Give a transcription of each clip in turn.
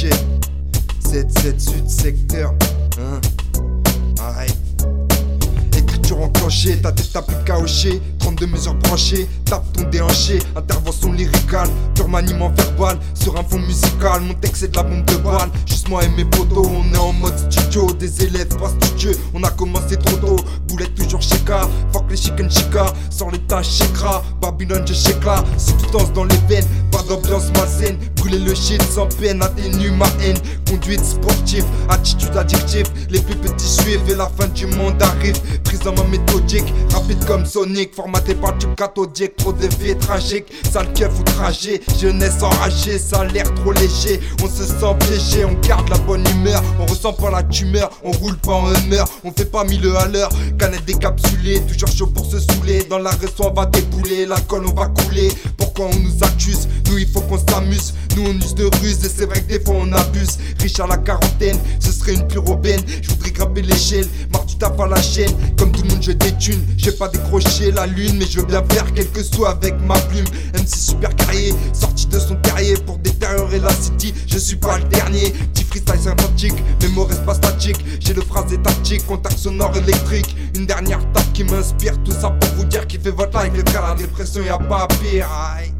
7 Sud secteur, hein. Arrête. Écriture enclenchée, ta tête t'as plus qu'à hocher. 32 mesures branchées, tape ton déhanché. Intervention lyricale, pur maniement verbal. Sur un fond musical, mon texte c'est de la bombe de balle. Juste moi et mes potos, on est en mode studio. Des élèves pas studieux, on a commencé trop tôt. Boulette toujours chez K, fuck les chicken chica. Sors les tâches chez Kra, Babylone je là. Si tout danse dans les veines, pas d'ambiance malsaine. Brûler le shit sans peine, atténue ma haine. Conduite sportive, attitude addictive. Les plus petits suivent et la fin du monde arrive. Prise dans ma méthodique, rapide comme Sonic. Formaté par tube cathodique, trop de vie tragique. Sale keuf ou trajet, jeunesse enragée. Ça a l'air trop léger, on se sent piégé. On garde la bonne humeur, on ressent pas la tumeur. On roule pas en humeur, on fait pas 1000 à l'heure. Canette décapsulée, toujours chaud pour se saouler. Dans la resto on va débouler, l'alcool on va couler. Pourquoi on nous accuse? Nous il faut qu'on s'amuse. Nous on use de ruse et c'est vrai que des fois on abuse. Riche à la quarantaine, ce serait une pure aubaine. Je voudrais grimper l'échelle, marre du taf à la chaîne. Comme tout le monde je détune, j'ai pas décroché la lune. Mais je veux bien faire quelque chose avec ma plume. MC super carrier, sorti de son terrier pour détériorer la city. Je suis pas le dernier, petit freestyle sympathique. Mais mon reste pas statique, j'ai le phrasé tactique. Contact sonore électrique, une dernière tape qui m'inspire. Tout ça pour vous dire qu'il fait votre life. Les frères, la dépression y'a pas pire. Aïe.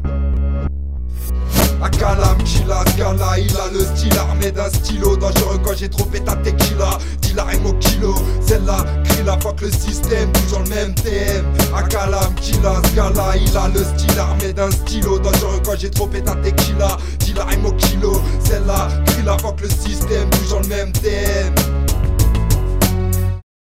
Akalam Killa, Gala, il a le style armé d'un stylo. Dangereux quand j'ai trop ta tequila. Dis la rime au kilo, celle-là, crie la fuck le système. Toujours le même thème. Akalam Killa, Gala, il a le style armé d'un stylo. Dangereux quand j'ai trop ta tequila. Dis la rime au kilo, celle-là, crie la fuck le système. Toujours le même thème.